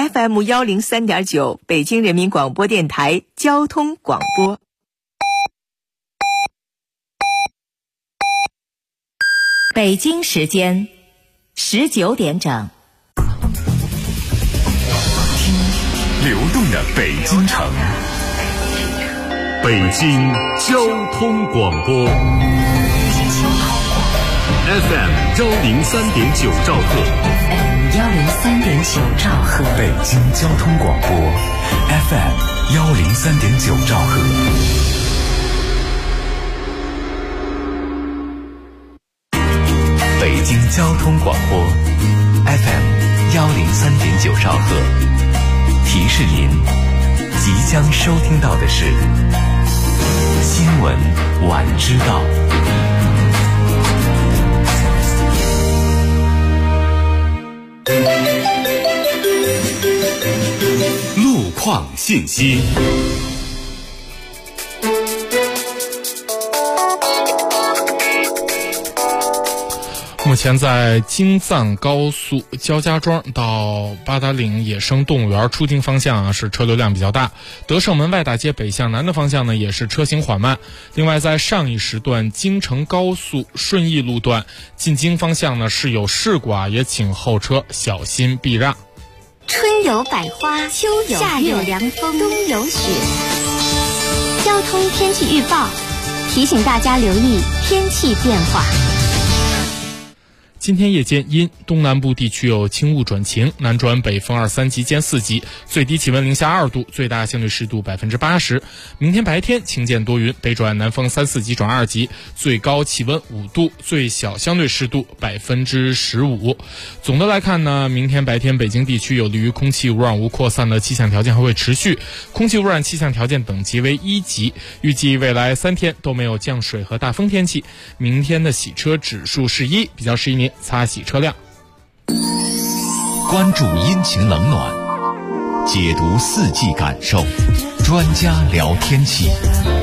FM103.9，北京人民广播电台交通广播。北京时间19点整。 听流动的北京城，北京交通广播 FM103.9兆赫 103.9兆赫， 北京交通广播 FM103.9兆赫。北京交通广播 FM103.9兆赫，提示您即将收听到的是新闻晚知道。路况信息。 目前在京藏高速焦家庄到八达岭野生动物园出京方向是车流量比较大，德胜门外大街北向南的方向呢也是车行缓慢。另外在上一时段京承高速顺义路段进京方向呢是有事故也请后车小心避让。 春有百花，秋有夏有凉风，冬有雪。交通天气预报提醒大家留意天气变化。 今天夜间因东南部地区有轻雾转晴，南转北风2、3级兼4级，最低气温零下2度，最大相对湿度80%。明天白天晴间多云，北转南风3、4级转2级，最高气温5度，最小相对湿度15%。总的来看呢，明天白天北京地区有利于空气污染物扩散的气象条件还会持续，空气污染气象条件等级为1级，预计未来3天都没有降水和大风天气。明天的洗车指数是1，比较适宜您擦洗车辆。 关注阴晴冷暖，解读四季感受，专家聊天气。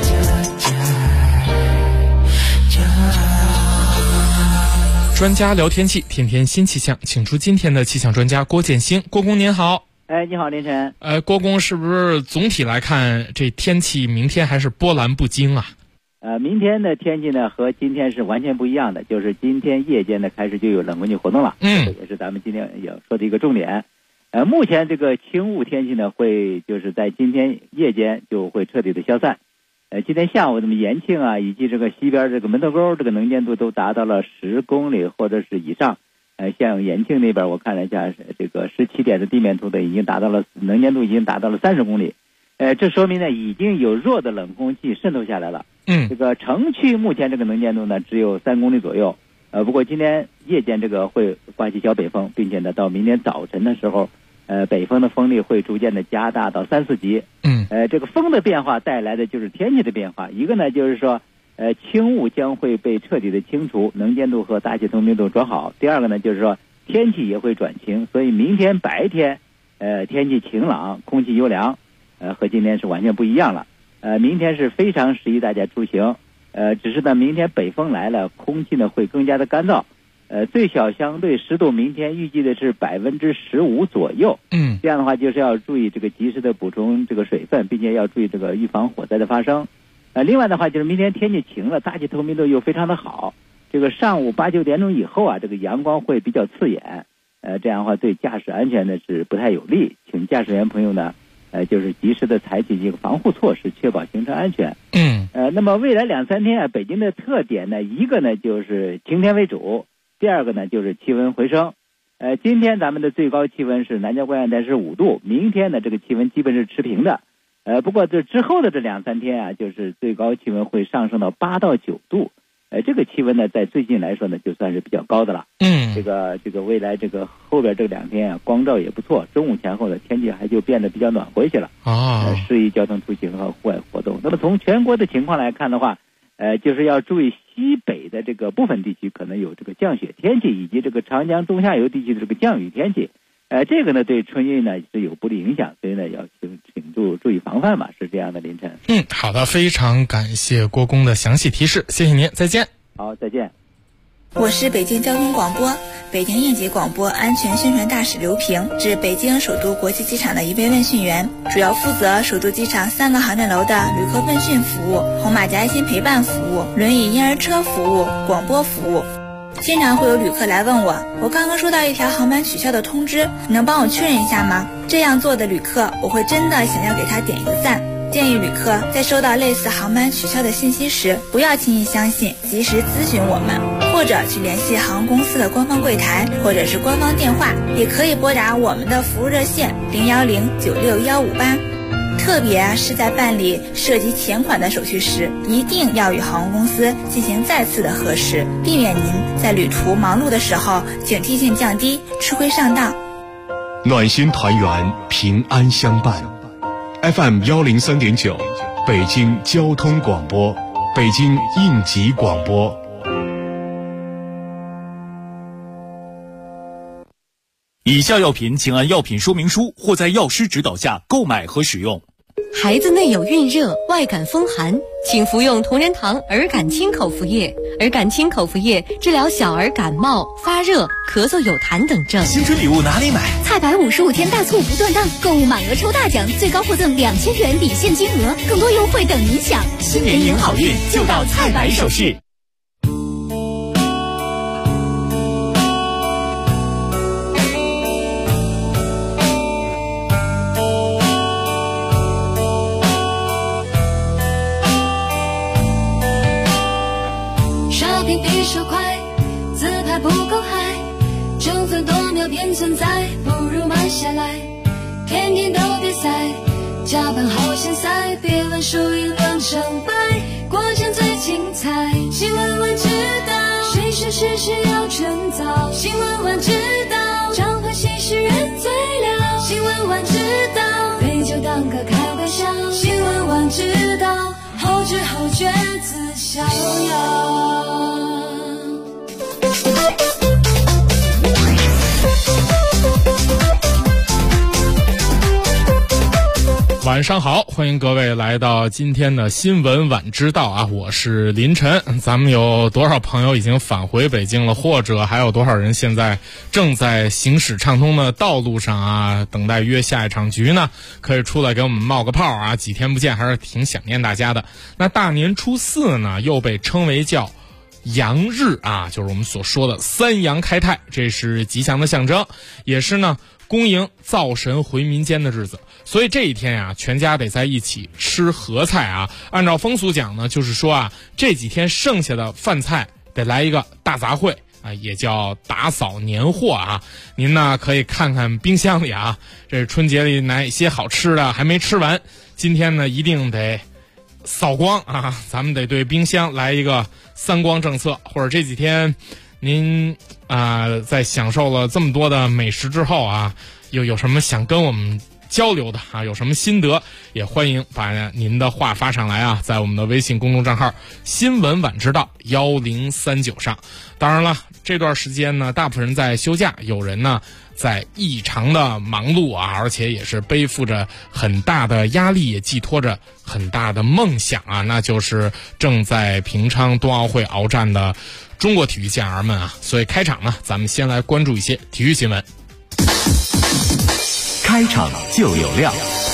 专家聊天气，天天新气象，请出今天的气象专家郭建兴。郭工您好。 你好凌晨。 郭工，是不是总体来看这天气明天还是波澜不惊啊？ 明天的天气呢和今天是完全不一样的，就是今天夜间呢开始就有冷空气活动了，这也是咱们今天要说的一个重点。目前这个轻雾天气呢会就是在今天夜间就会彻底的消散。今天下午这么延庆以及这个西边这个门头沟这个能见度都达到了10公里或者是以上。像延庆那边我看了一下，这个17点的地面图的已经达到了能见度已经达到了30公里。这说明呢已经有弱的冷空气渗透下来了。这个城区目前这个能见度呢只有3公里左右。不过今天夜间这个会刮起小北风，并且呢到明天早晨的时候，北风的风力会逐渐的加大到3、4级。这个风的变化带来的就是天气的变化。一个呢就是说，轻雾将会被彻底的清除，能见度和大气透明度转好。第二个呢就是说天气也会转晴，所以明天白天，天气晴朗，空气优良，和今天是完全不一样了。明天是非常适宜大家出行。只是呢明天北风来了，空气呢会更加的干燥。最小相对湿度明天预计的是15%左右。这样的话就是要注意这个及时的补充这个水分，并且要注意这个预防火灾的发生。另外的话就是明天天气晴了，大气透明度又非常的好。这个上午8、9点钟以后这个阳光会比较刺眼。这样的话对驾驶安全呢是不太有利，请驾驶员朋友呢就是及时的采取这个防护措施，确保行车安全。那么未来2、3天北京的特点呢，一个呢就是晴天为主，第二个呢就是气温回升。今天咱们的最高气温是南郊关外带是5度，明天呢这个气温基本是持平的。不过这之后的这2、3天就是最高气温会上升到8到9度。这个气温呢在最近来说呢就算是比较高的了。这个未来这个后边这2天光照也不错，中午前后的天气还就变得比较暖和一些了。适宜交通出行和户外活动。那么从全国的情况来看的话，就是要注意西北的这个部分地区可能有这个降雪天气，以及这个长江中下游地区的这个降雨天气。这个呢对春运呢是有不利影响，所以呢要请注意防范吧，是这样的凌晨。 好的，非常感谢郭工的详细提示，谢谢您，再见。 好，再见。 我是北京交通广播北京应急广播安全宣传大使刘平，是北京首都国际机场的一位问讯员，主要负责首都机场3个航站楼的旅客问讯服务、红马甲爱心陪伴服务、轮椅婴儿车服务、广播服务。经常会有旅客来问我刚刚收到一条航班取消的通知，你能帮我确认一下吗？这样做的旅客，我会真的想要给他点一个赞。建议旅客在收到类似航班取消的信息时，不要轻易相信，及时咨询我们，或者去联系航空公司的官方柜台，或者是官方电话，也可以拨打我们的服务热线010-96158。特别是在办理涉及钱款的手续时，一定要与航空公司进行再次的核实，避免您在旅途忙碌的时候警惕性降低，吃亏上当。 暖心团圆，平安相伴。FM 103.9，北京交通广播，北京应急广播。 以下药品请按药品说明书或在药师指导下购买和使用。 孩子内有孕热、外感风寒，请服用同仁堂儿感清口服液。儿感清口服液治疗小儿感冒、发热、咳嗽有痰等症。 新春礼物哪里买？ 菜百55天大促不断档，购物满额抽大奖，最高获赠2000元抵现金额，更多优惠等您享。 新年迎好运，就到菜百首饰。 不够嗨，争分夺秒便存在，不如慢下来，天天都别塞，加班好现塞，别问输赢论成败，过程最精彩。新闻晚知道，谁是事事要趁早，新闻晚知道，掌握新事人最了，新闻晚知道，杯酒当歌开玩笑，新闻晚知道，后知后觉自逍遥。 晚上好，欢迎各位来到今天的新闻晚知道啊，我是林晨。咱们有多少朋友已经返回北京了，或者还有多少人现在正在行驶畅通的道路上啊，等待约下一场局呢？可以出来给我们冒个泡啊，几天不见还是挺想念大家的。那大年初4呢，又被称为叫阳日啊，就是我们所说的3阳开泰，这是吉祥的象征，也是呢恭迎灶神回民间的日子。所以这一天呀，全家得在一起吃合菜啊。按照风俗讲呢，就是说啊，这几天剩下的饭菜得来一个大杂烩啊，也叫打扫年货啊。您呢可以看看冰箱里啊，这春节里哪些好吃的还没吃完，今天呢一定得扫光啊。咱们得对冰箱来一个3光政策，或者这几天您在享受了这么多的美食之后啊，又有什么想跟我们交流的啊，有什么心得也欢迎把您的话发上来啊，在我们的微信公众账号新闻晚知道1039上。当然了，这段时间呢，大部分人在休假，有人呢在异常的忙碌啊，而且也是背负着很大的压力，也寄托着很大的梦想啊，那就是正在平昌冬奥会鏖战的中国体育健儿们啊。所以开场呢，咱们先来关注一些体育新闻。 开场就有料。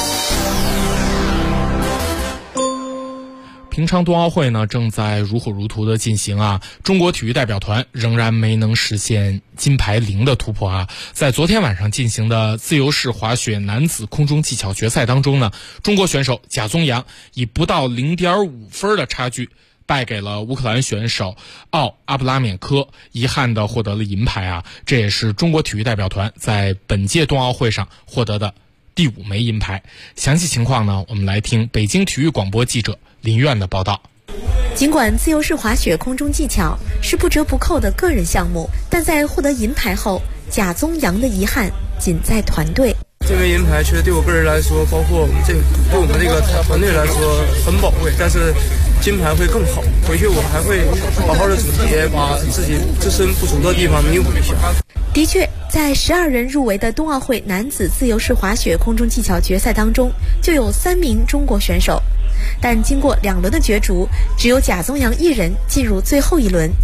平昌冬奥会呢正在如火如荼的进行啊，中国体育代表团仍然没能实现金牌0的突破啊。在昨天晚上进行的自由式滑雪男子空中技巧决赛当中呢，中国选手贾宗洋以不到 0.5 分的差距败给了乌克兰选手奥阿布拉缅科，遗憾地获得了银牌啊！这也是中国体育代表团在本届冬奥会上获得的第5枚银牌。详细情况呢，我们来听北京体育广播记者林苑的报道。 尽管自由式滑雪空中技巧是不折不扣的个人项目，但在获得银牌后，贾宗洋的遗憾仅在团队。 这枚银牌确实对我个人来说，包括对我们这个团队来说很宝贵，但是金牌会更好。回去我还会好好的总结，把自己自身不足的地方弥补一下。 的确，在12人入围的冬奥会男子自由式滑雪空中技巧决赛当中，就有3名中国选手，但经过2轮的角逐，只有贾宗洋一人进入最后1轮。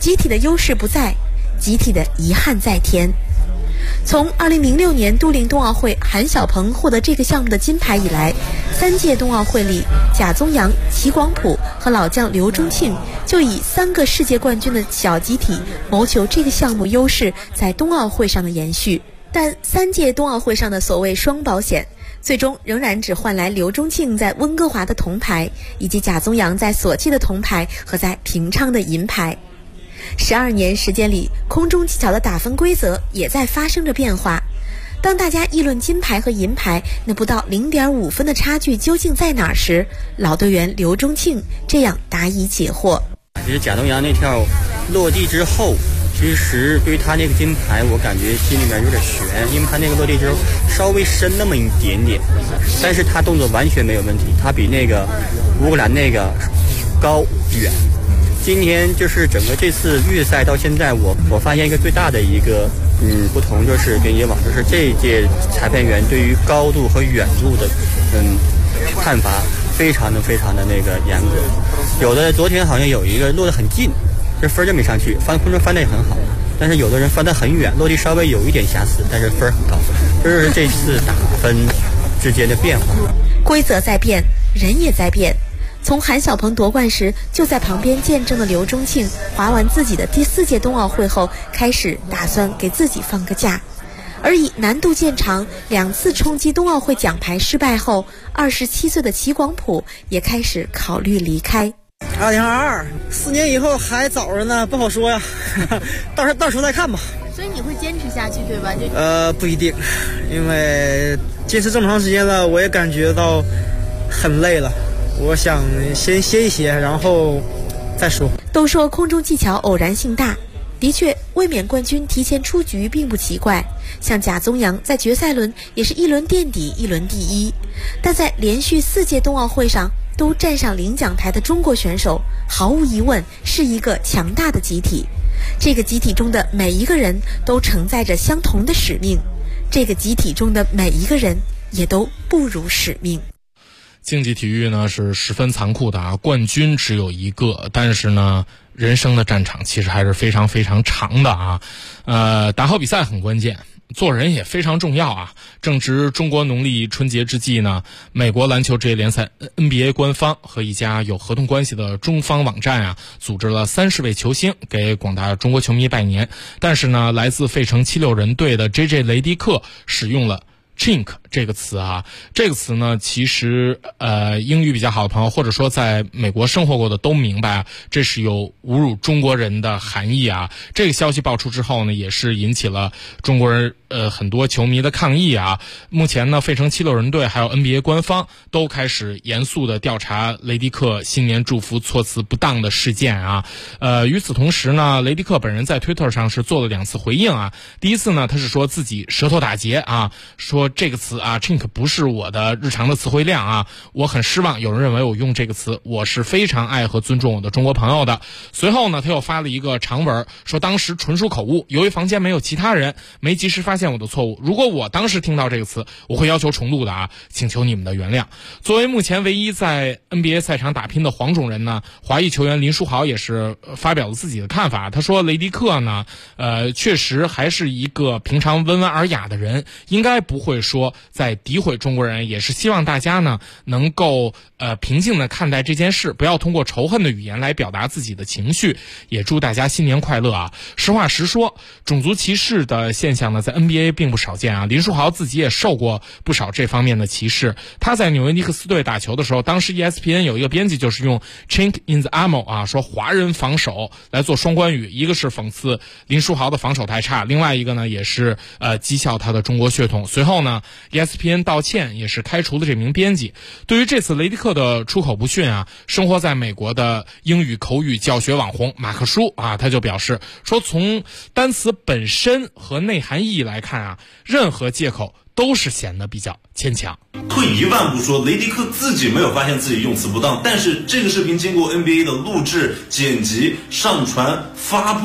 集体的优势不在，集体的遗憾在天。从2006年都灵冬奥会韩晓鹏获得这个项目的金牌以来，3届冬奥会里，贾宗洋、齐广普和老将刘钟庆就以3个世界冠军的小集体谋求这个项目优势在冬奥会上的延续。但3届冬奥会上的所谓双保险，最终仍然只换来刘钟庆在温哥华的铜牌，以及贾宗洋在索契的铜牌和在平昌的银牌。12年时间里，空中技巧的打分规则也在发生着变化。当大家议论金牌和银牌那不到0.5分的差距究竟在哪儿时，老队员刘钟庆这样答疑解惑。 其实贾宗洋那跳落地之后，其实对于他那个金牌，我感觉心里面有点悬，因为他那个落地之后稍微深那么一点点，但是他动作完全没有问题，他比那个乌克兰那个高远。今天就是整个这次预赛到现在，我发现一个最大的一个不同，就是跟以往就是这一届裁判员对于高度和远度的判罚非常的那个严格。有的昨天好像有一个落得很近，这分就没上去，空中翻得也很好，但是有的人翻得很远，落地稍微有一点瑕疵，但是分很高。这是这次打分之间的变化。 规则在变，人也在变。从韩晓鹏夺冠时就在旁边见证的刘钟庆，划完自己的第4届冬奥会后，开始打算给自己放个假。而以难度见长2次冲击冬奥会奖牌失败后，27岁的齐广普也开始考虑离开。 2022 4年以后还早着呢，不好说呀，到时候再看吧。 所以你会坚持下去对吧？ 不一定，因为坚持这么长时间了，我也感觉到很累了。我想先歇一歇，然后再说。 都说空中技巧偶然性大，的确，卫冕冠军提前出局并不奇怪。像贾宗洋在决赛轮也是1轮垫底1轮第1，但在连续4届冬奥会上都站上领奖台的中国选手，毫无疑问是一个强大的集体。这个集体中的每一个人都承载着相同的使命，这个集体中的每一个人也都不辱使命。 竞技体育呢是十分残酷的啊，冠军只有一个，但是呢人生的战场其实还是非常非常长的啊。打好比赛很关键，做人也非常重要啊。正值中国农历春节之际呢，美国篮球职业联赛 NBA 官方和一家有合同关系的中方网站啊，组织了30位球星给广大中国球迷拜年。但是呢，来自费城76人队的 JJ 雷迪克使用了chink 这个词啊，这个词呢，其实英语比较好的朋友，或者说在美国生活过的都明白啊，这是有侮辱中国人的含义啊。这个消息爆出之后呢，也是引起了中国人很多球迷的抗议啊。目前呢，费城76人队还有 NBA 官方都开始严肃的调查雷迪克新年祝福措辞不当的事件啊。与此同时呢，雷迪克本人在推特上是做了2次回应啊。第一次呢，他是说自己舌头打结啊，说这个词啊 chink 不是我的日常的词汇量啊，我很失望有人认为我用这个词，我是非常爱和尊重我的中国朋友的。随后呢，他又发了一个长文，说当时纯属口误，由于房间没有其他人，没及时发现我的错误，如果我当时听到这个词，我会要求重录的啊，请求你们的原谅。作为目前唯一在 NBA 赛场打拼的黄种人呢，华裔球员林书豪也是发表了自己的看法。他说雷迪克呢确实还是一个平常温文尔雅的人，应该不会说在诋毁中国人，也是希望大家呢能够平静的看待这件事，不要通过仇恨的语言来表达自己的情绪，也祝大家新年快乐啊。实话实说，种族歧视的现象呢在 NBA 并不少见啊，林书豪自己也受过不少这方面的歧视。他在纽约尼克斯队打球的时候，当时 ESPN 有一个编辑就是用 chink in the armor 啊，说华人防守来做双关语，一个是讽刺林书豪的防守太差，另外一个呢也是讥笑他的中国血统。随后呢 ESPN 道歉，也是开除了这名编辑。对于这次雷迪克的出口不逊啊，生活在美国的英语口语教学网红马克舒啊，他就表示说，从单词本身和内涵意义来看啊，任何借口都是显得比较牵强。 退一万步说，雷迪克自己没有发现自己用词不当，但是这个视频经过 NBA 的录制、剪辑、上传、发布，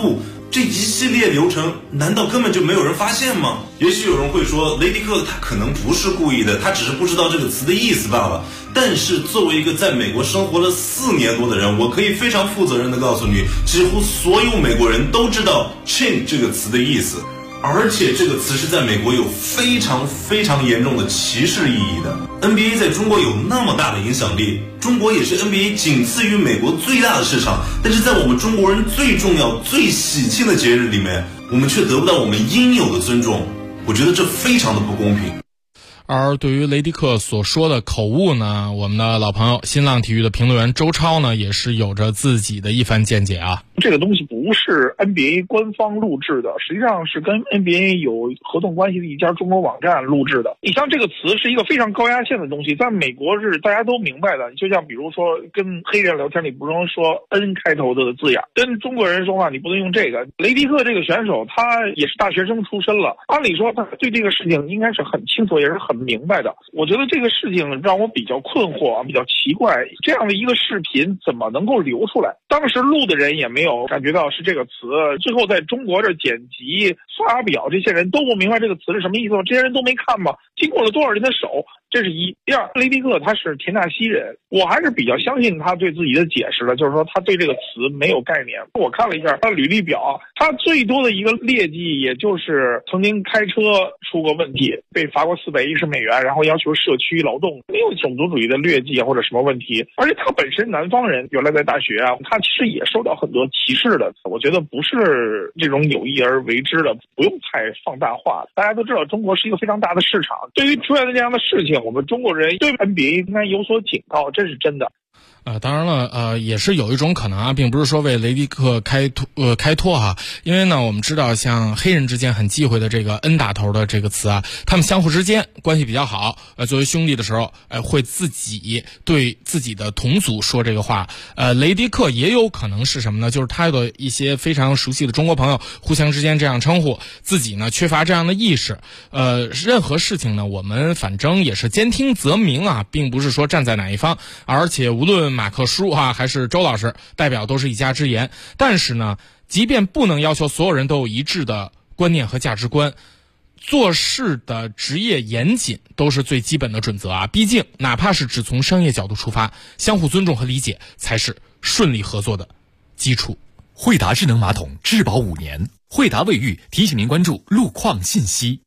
这一系列流程难道根本就没有人发现吗？也许有人会说，雷迪克他可能不是故意的，他只是不知道这个词的意思罢了。但是作为一个在美国生活了4年多的人，我可以非常负责任地告诉你，几乎所有美国人都知道 chin 这个词的意思，而且这个词是在美国有非常非常严重的歧视意义的。 NBA 在中国有那么大的影响力，中国也是 NBA 仅次于美国最大的市场，但是在我们中国人最重要最喜庆的节日里面，我们却得不到我们应有的尊重，我觉得这非常的不公平。 而对于雷迪克所说的口误呢，我们的老朋友新浪体育的评论员周超呢，也是有着自己的一番见解啊。 这个东西不是 NBA 官方录制的，实际上是跟 NBA 有合同关系的一家中国网站录制的。你像这个词是一个非常高压线的东西，在美国是大家都明白的。就像比如说跟黑人聊天，你不能说 N 开头的字眼，跟中国人说话你不能用这个。雷迪克这个选手他也是大学生出身了，按理说他对这个事情应该是很清楚，也是很明白的。我觉得这个事情让我比较困惑，比较奇怪，这样的一个视频怎么能够流出来？当时录的人也没有感觉到是这个词，最后在中国这剪辑发表，这些人都不明白这个词是什么意思吗？这些人都没看吗？经过了多少人的手？这是一。第二，雷迪克他是田纳西人，我还是比较相信他对自己的解释的，就是说他对这个词没有概念。我看了一下他的履历表，他最多的一个劣迹也就是曾经开车出过问题，被罚过$410，然后要求社区劳动，没有种族主义的劣迹或者什么问题。而且他本身南方人，原来在大学啊，他其实也受到很多歧视的。我觉得不是这种有意而为之的，不用太放大化。大家都知道中国是一个非常大的市场，对于出现的这样的事情，我们中国人对 NBA 应该有所警告，这是真的。 当然了，也是有一种可能啊，并不是说为雷迪克开脱哈，因为呢，我们知道像黑人之间很忌讳的这个 N 打头的这个词啊，他们相互之间关系比较好，作为兄弟的时候，会自己对自己的同族说这个话。雷迪克也有可能是什么呢？就是他的一些非常熟悉的中国朋友互相之间这样称呼，自己呢缺乏这样的意识。任何事情呢，我们反正也是兼听则明啊，并不是说站在哪一方，而且无论马克叔啊还是周老师，代表都是一家之言。但是呢，即便不能要求所有人都有一致的观念和价值观，做事的职业严谨都是最基本的准则啊。毕竟哪怕是只从商业角度出发，相互尊重和理解才是顺利合作的基础。 惠达智能马桶质保5年，惠达卫浴提醒您关注路况信息。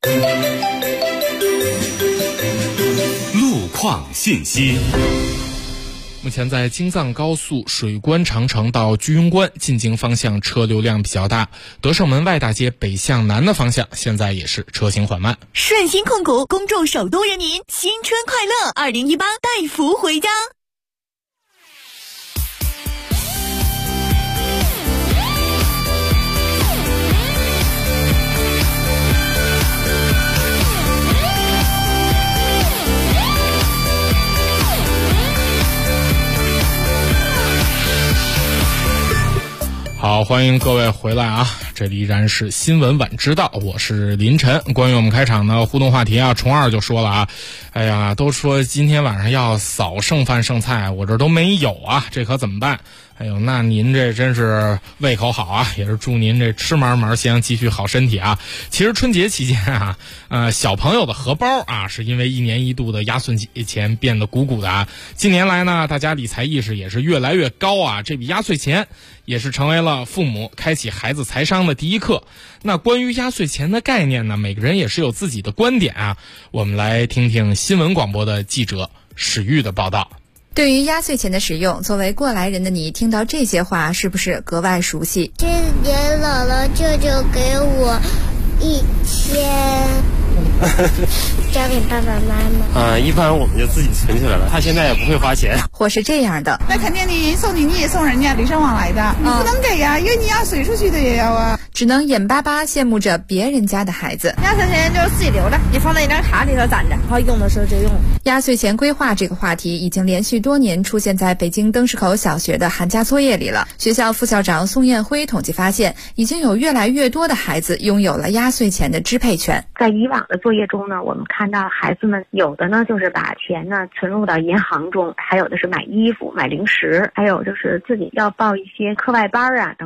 路况信息。 目前在京藏高速水关长城到居庸关进京方向车流量比较大，德胜门外大街北向南的方向现在也是车行缓慢。 顺鑫控股恭祝首都人民新春快乐，2018带福回家。 好，欢迎各位回来啊！这里依然是新闻晚知道，我是林晨。关于我们开场的互动话题啊，虫二就说了啊，哎呀，都说今天晚上要扫剩饭剩菜，我这都没有啊，这可怎么办？哎呦，那您这真是胃口好啊，也是祝您这吃嘛嘛香，继续好身体啊。其实春节期间啊，小朋友的荷包啊，是因为1年1度的压岁钱变得鼓鼓的啊。近年来呢，大家理财意识也是越来越高啊，这笔压岁钱也是成为了父母开启孩子财商的第一课。那关于压岁钱的概念呢，每个人也是有自己的观点啊。我们来听听新闻广播的记者史玉的报道。 对于压岁钱的使用，作为过来人的你，听到这些话是不是格外熟悉？ 这年姥姥舅舅给我1000。交给爸爸妈妈。 一般我们就自己存起来了，他现在也不会花钱。 或是这样的， 那肯定你送你也送人家，礼尚往来的，你不能给呀，因为你要随出去的也要啊。 只能眼巴巴羡慕着别人家的孩子。 压岁钱就是自己留着，你放在一张卡里头攒着，然后用的时候就用。 压岁钱规划这个话题已经连续多年出现在北京灯市口小学的寒假作业里了。学校副校长宋彦辉统计发现，已经有越来越多的孩子拥有了压岁钱的支配权。 在以往的作业中呢，我们看到孩子们有的呢就是把钱呢存入到银行中，还有的是买衣服、买零食，还有就是自己要报一些课外班啊等等。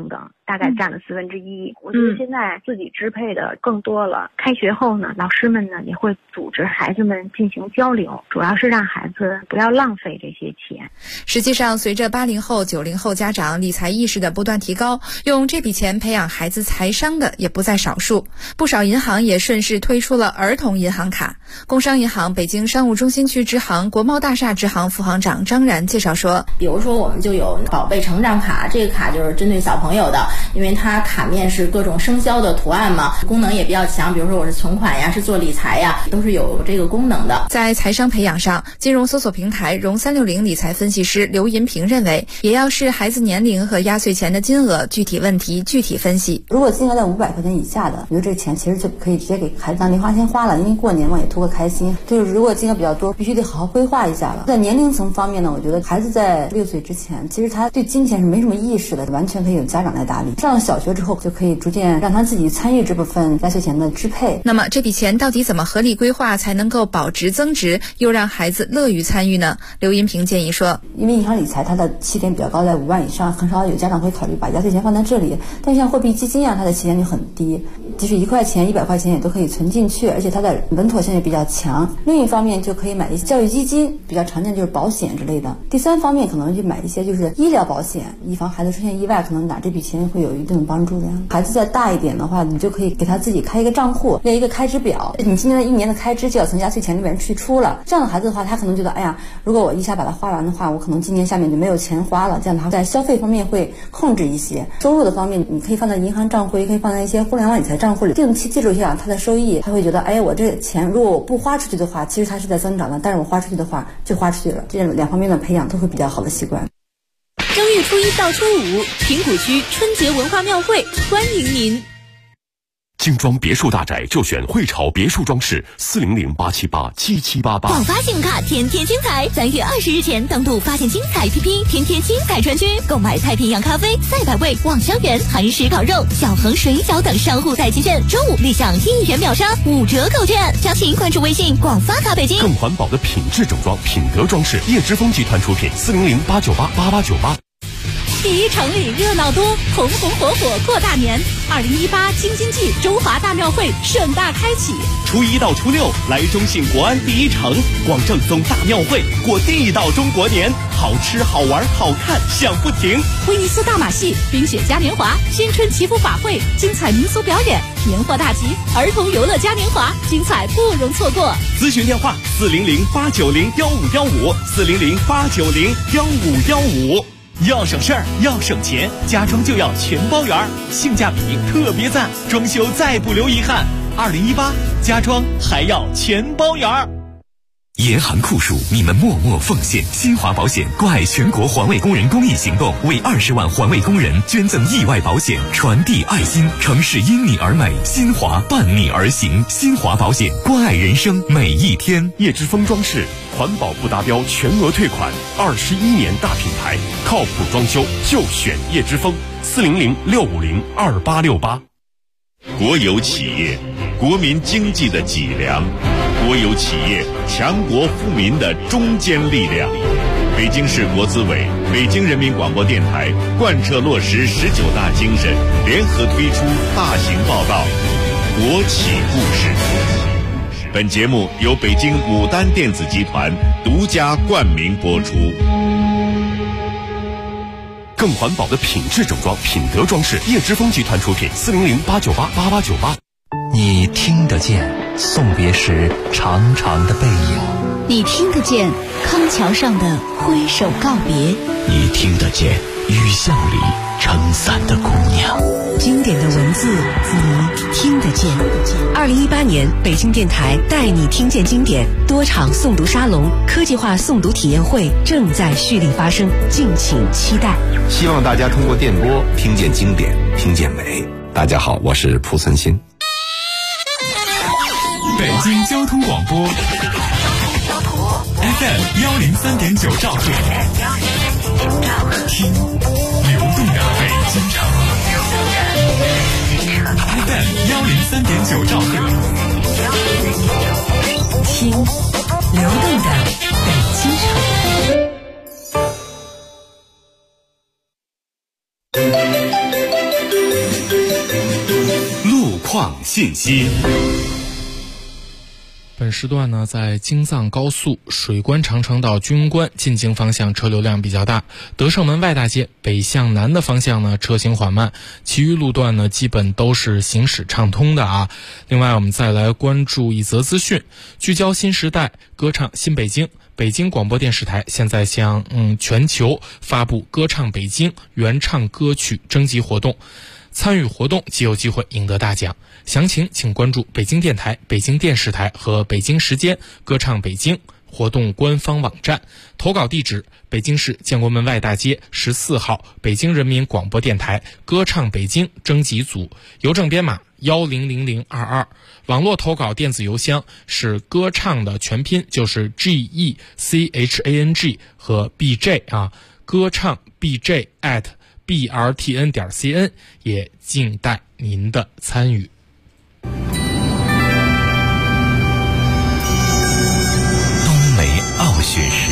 大概占了1/4。我觉得现在自己支配的更多了。开学后呢，老师们呢也会组织孩子们进行交流，主要是让孩子不要浪费这些钱。 实际上，随着80后、90后家长理财意识的不断提高，用这笔钱培养孩子财商的也不在少数。不少银行也顺势推出了儿童银行卡。工商银行北京商务中心区支行国贸大厦支行副行长张然介绍说， 比如说我们就有宝贝成长卡，这个卡就是针对小朋友的，因为它卡面是各种生肖的图案嘛，功能也比较强，比如说我是存款呀，是做理财呀，都是有这个功能的。 在财商培养上，金融搜索平台融360理财分析师刘银平认为，也要视孩子年龄和压岁钱的金额，具体问题具体分析。 如果金额在500块钱以下的，比如这个钱其实就可以直接给孩子当零花钱花了，因为过年嘛也图个开心。就是如果金额比较多，必须得好好规划一下了。在年龄层方面呢，我觉得孩子在6岁之前，其实他对金钱是没什么意识的，完全可以由家长来打理。上了小学之后，就可以逐渐让他自己参与这部分压岁钱的支配。 那么这笔钱到底怎么合理规划才能够保值增值，又让孩子乐于参与呢？刘银平建议说， 因为银行理财它的起点比较高，在5万以上，很少有家长会考虑把压岁钱放在这里。但是像货币基金啊，它的起点就很低，即使1块钱、100块钱也都可以存进去，而且它的稳妥性也比较强。另一方面就可以买一些教育基金，比较常见就是保险之类的。第三方面可能就买一些就是医疗保险，以防孩子出现意外，可能拿这笔钱会有一定的帮助的。孩子再大一点的话，你就可以给他自己开一个账户，列一个开支表，你今年的1年的开支就要从压岁钱里面去出了。这样的孩子的话，他可能觉得，哎呀，如果我一下把它花完的话，我可能今年下面就没有钱花了。这样的话，在消费方面会控制一些。收入的方面，你可以放在银行账户，也可以放在一些互联网理财账户里，定期记录一下它的收益。他会觉得，哎，我这个钱如果我不花出去的话，其实它是在增长的，但是我花出去的话就花出去了。这2方面的培养都会比较好的习惯。 正月初1到初5，平谷区春节文化庙会欢迎您。 精装别墅大宅就选汇潮别墅装饰，400-878-7788。 广发信用卡天天精彩，3月20日前登录发现精彩 APP， 天天精彩专区购买太平洋咖啡、赛百味、望香园、韩式烤肉、小恒水饺等商户代金券，周5立享1亿元秒杀5折购券。详情关注微信广发卡北京。 更环保的品质整装，品德装饰，叶之峰集团出品，400-898-8898。 第一城里热闹多，红红火火过大年。2018京津冀中华大庙会盛大开启， 初1到初6来中信国安第一城，广正宗大庙会，过地道中国年，好吃好玩好看享不停。 威尼斯大马戏、冰雪嘉年华、新春祈福法会，精彩民俗表演，年货大集，儿童游乐嘉年华，精彩不容错过。 咨询电话400-890-1515，400-890-1515。要省事儿，要省钱，家装就要全包圆，性价比特别赞，装修再不留遗憾。2018家装还要全包圆。 严寒酷暑，你们默默奉献。新华保险关爱全国环卫工人公益行动，为20万环卫工人捐赠意外保险，传递爱心。城市因你而美，新华伴你而行。新华保险关爱人生每一天。 叶之峰装饰环保不达标全额退款，21年大品牌，靠谱装修就选叶之峰，400-650-2868。 国有企业，国民经济的脊梁；国有企业，强国富民的中坚力量。北京市国资委、北京人民广播电台贯彻落实19大精神，联合推出大型报道《国企故事》。本节目由北京牡丹电子集团独家冠名播出。 更环保的品质整装，品德装饰，叶之峰集团出品，400-898-8898。 你听得见送别时长长的背影， 你听得见康桥上的挥手告别， 你听得见雨巷里撑伞的姑娘。 经典的文字，你听得见。2018年，北京电台带你听见经典多场诵读沙龙、科技化诵读体验会正在蓄力发生，敬请期待。 希望大家通过电波听见经典，听见美。大家好，我是蒲存昕。 北京交通广播 FM 103.9兆赫，听流动的北京城。FM 103.9兆赫， 听流动的北京城。 信息。 本时段呢，在京藏高速水关长城到军关进京方向车流量比较大，德胜门外大街北向南的方向呢车行缓慢，其余路段呢基本都是行驶畅通的啊。另外我们再来关注一则资讯，聚焦新时代，歌唱新北京。北京广播电视台现在向全球发布歌唱北京原唱歌曲征集活动，参与活动即有机会赢得大奖。详情请关注北京电台、北京电视台和北京时间歌唱北京活动官方网站。投稿地址：北京市建国门外大街14号北京人民广播电台歌唱北京征集组，邮政编码100022。网络投稿电子邮箱是歌唱的全拼，就是 GECHANG 和 BJ 啊，歌唱 BJ@brtn.cn， 也静待您的参与。 冬梅傲雪时，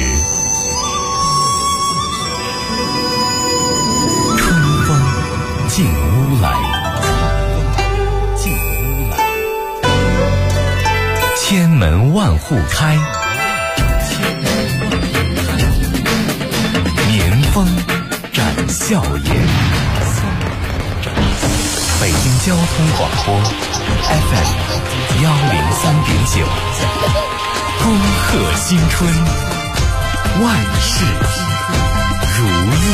春风进屋来。千门万户开，年风展笑颜。北京交通广播 FM 103.9，恭贺新春，万事如意。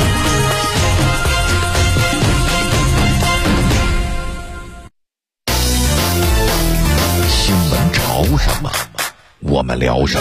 新闻潮什么，我们聊什么。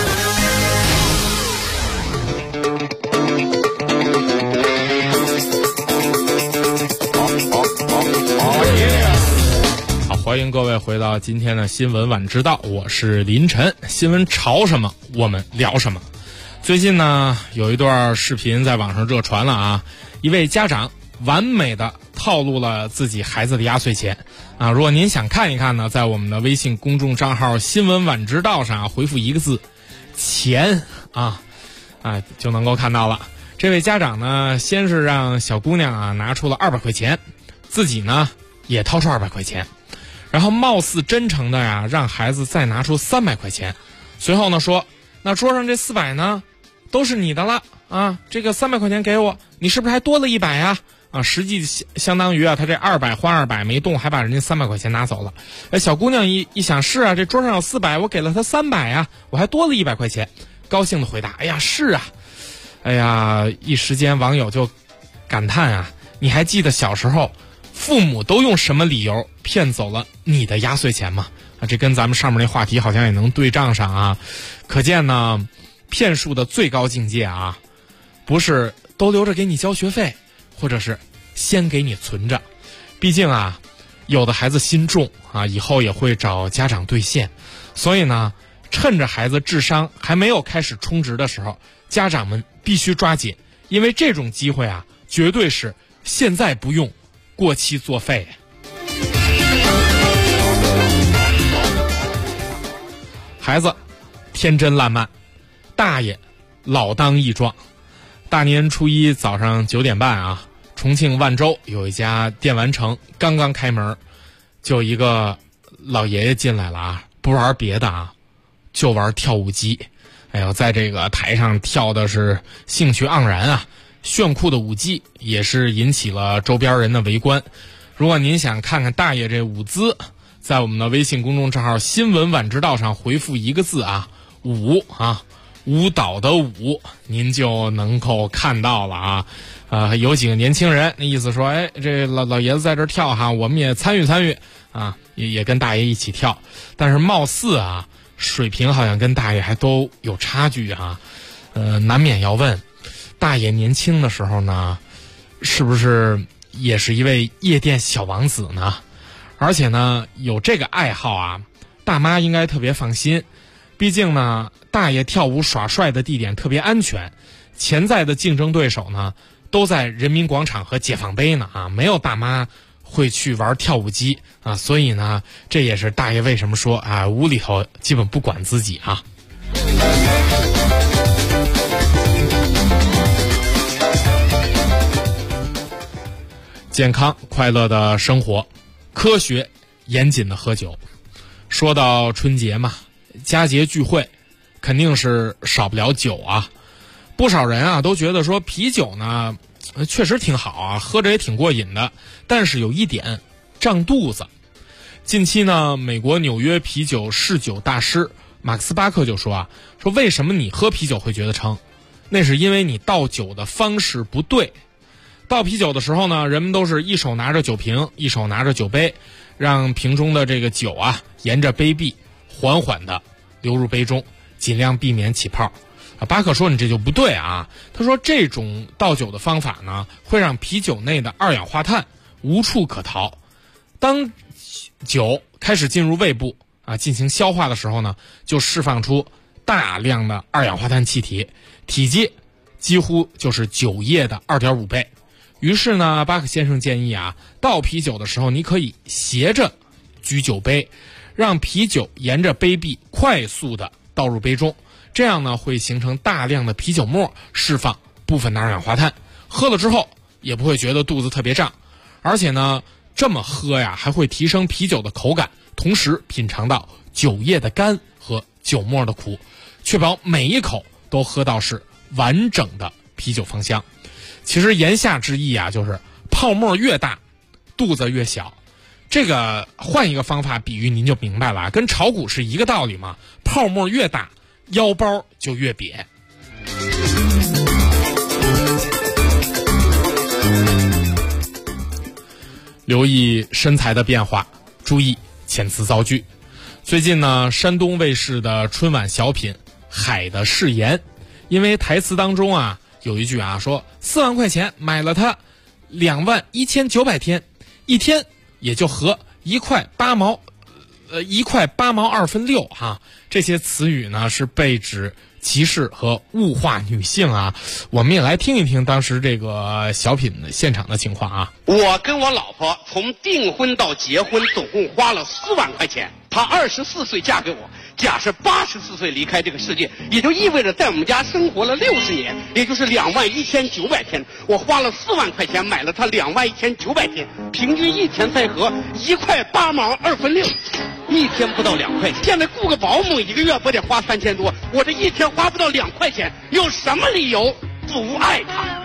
好，欢迎各位回到今天的新闻晚知道，我是林晨。新闻潮什么，我们聊什么。最近呢，有一段视频在网上热传了啊，一位家长完美的套路了自己孩子的压岁钱啊！如果您想看一看呢，在我们的微信公众账号新闻晚知道上回复一个字钱就能够看到了。这位家长呢，先是让小姑娘拿出了200块钱，自己呢也掏出200块钱，然后貌似真诚的让孩子再拿出300块钱，随后呢说，那桌上这400呢都是你的了啊，这个300块钱给我，你是不是还多了100呀？实际相当于他这200换200没动，还把人家300块钱拿走了。小姑娘一想，是啊，这桌上有400，我给了他300啊，我还多了100块钱，高兴的回答，哎呀，是啊。哎呀，一时间网友就感叹啊，你还记得小时候父母都用什么理由骗走了你的压岁钱吗？这跟咱们上面那话题好像也能对仗上啊。可见呢，骗术的最高境界啊，不是都留着给你交学费，或者是先给你存着。毕竟啊，有的孩子心重啊，以后也会找家长兑现。所以呢，趁着孩子智商还没有开始充值的时候，家长们必须抓紧，因为这种机会啊，绝对是现在不用，过期作废。孩子天真烂漫，大爷老当益壮。大年初一早上9点半啊，重庆万州有一家电玩城刚刚开门，就一个老爷爷进来了啊，不玩别的啊，就玩跳舞机。哎呦，在这个台上跳的是兴趣盎然啊，炫酷的舞技也是引起了周边人的围观。如果您想看看大爷这舞姿，在我们的微信公众账号新闻晚知道上回复一个字啊，舞啊，舞蹈的舞，您就能够看到了啊。有几个年轻人，那意思说，哎，这老爷子在这跳哈，我们也参与参与啊，也跟大爷一起跳。但是貌似啊，水平好像跟大爷还都有差距啊。难免要问，大爷年轻的时候呢，是不是也是一位夜店小王子呢？而且呢，有这个爱好啊，大妈应该特别放心。毕竟呢，大爷跳舞耍帅的地点特别安全，潜在的竞争对手呢都在人民广场和解放碑呢啊，没有大妈会去玩跳舞机啊，所以呢，这也是大爷为什么说啊，屋里头基本不管自己啊。健康快乐的生活，科学严谨的喝酒。说到春节嘛，佳节聚会肯定是少不了酒啊。不少人啊都觉得说啤酒呢确实挺好啊，喝着也挺过瘾的，但是有一点，胀肚子。近期呢，美国纽约啤酒侍酒大师马克思巴克就说为什么你喝啤酒会觉得撑？那是因为你倒酒的方式不对。倒啤酒的时候呢，人们都是一手拿着酒瓶，一手拿着酒杯，让瓶中的这个酒啊沿着杯壁缓缓地流入杯中，尽量避免起泡。巴克说你这就不对啊，他说这种倒酒的方法呢，会让啤酒内的二氧化碳无处可逃。当酒开始进入胃部进行消化的时候呢，就释放出大量的二氧化碳气体，体积几乎就是酒液的 2.5 倍。于是呢，巴克先生建议倒啤酒的时候你可以斜着举酒杯，让啤酒沿着杯壁快速的倒入杯中，这样呢会形成大量的啤酒沫，释放部分的二氧化碳，喝了之后也不会觉得肚子特别胀，而且呢这么喝还会提升啤酒的口感，同时品尝到酒液的甘和酒沫的苦，确保每一口都喝到是完整的啤酒芳香。其实言下之意就是泡沫越大肚子越小。这个换一个方法比喻您就明白了，跟炒股是一个道理嘛，泡沫越大腰包就越瘪。留意身材的变化，注意遣词造句。最近呢，山东卫视的春晚小品《海的誓言》，因为台词当中有一句说4万块钱买了它21900天，一天也就合1块8毛2分6这些词语呢是被指歧视和物化女性我们也来听一听当时这个小品的现场的情况我跟我老婆从订婚到结婚总共花了4万块钱，她24岁嫁给我，假设84岁离开这个世界，也就意味着在我们家生活了60年，也就是21900天。我花了4万块钱买了她21900天，平均一天才合1块8毛2分6，一天不到2块钱。现在雇个保姆一个月不得花3000多，我这一天花不到2块钱，有什么理由不爱她？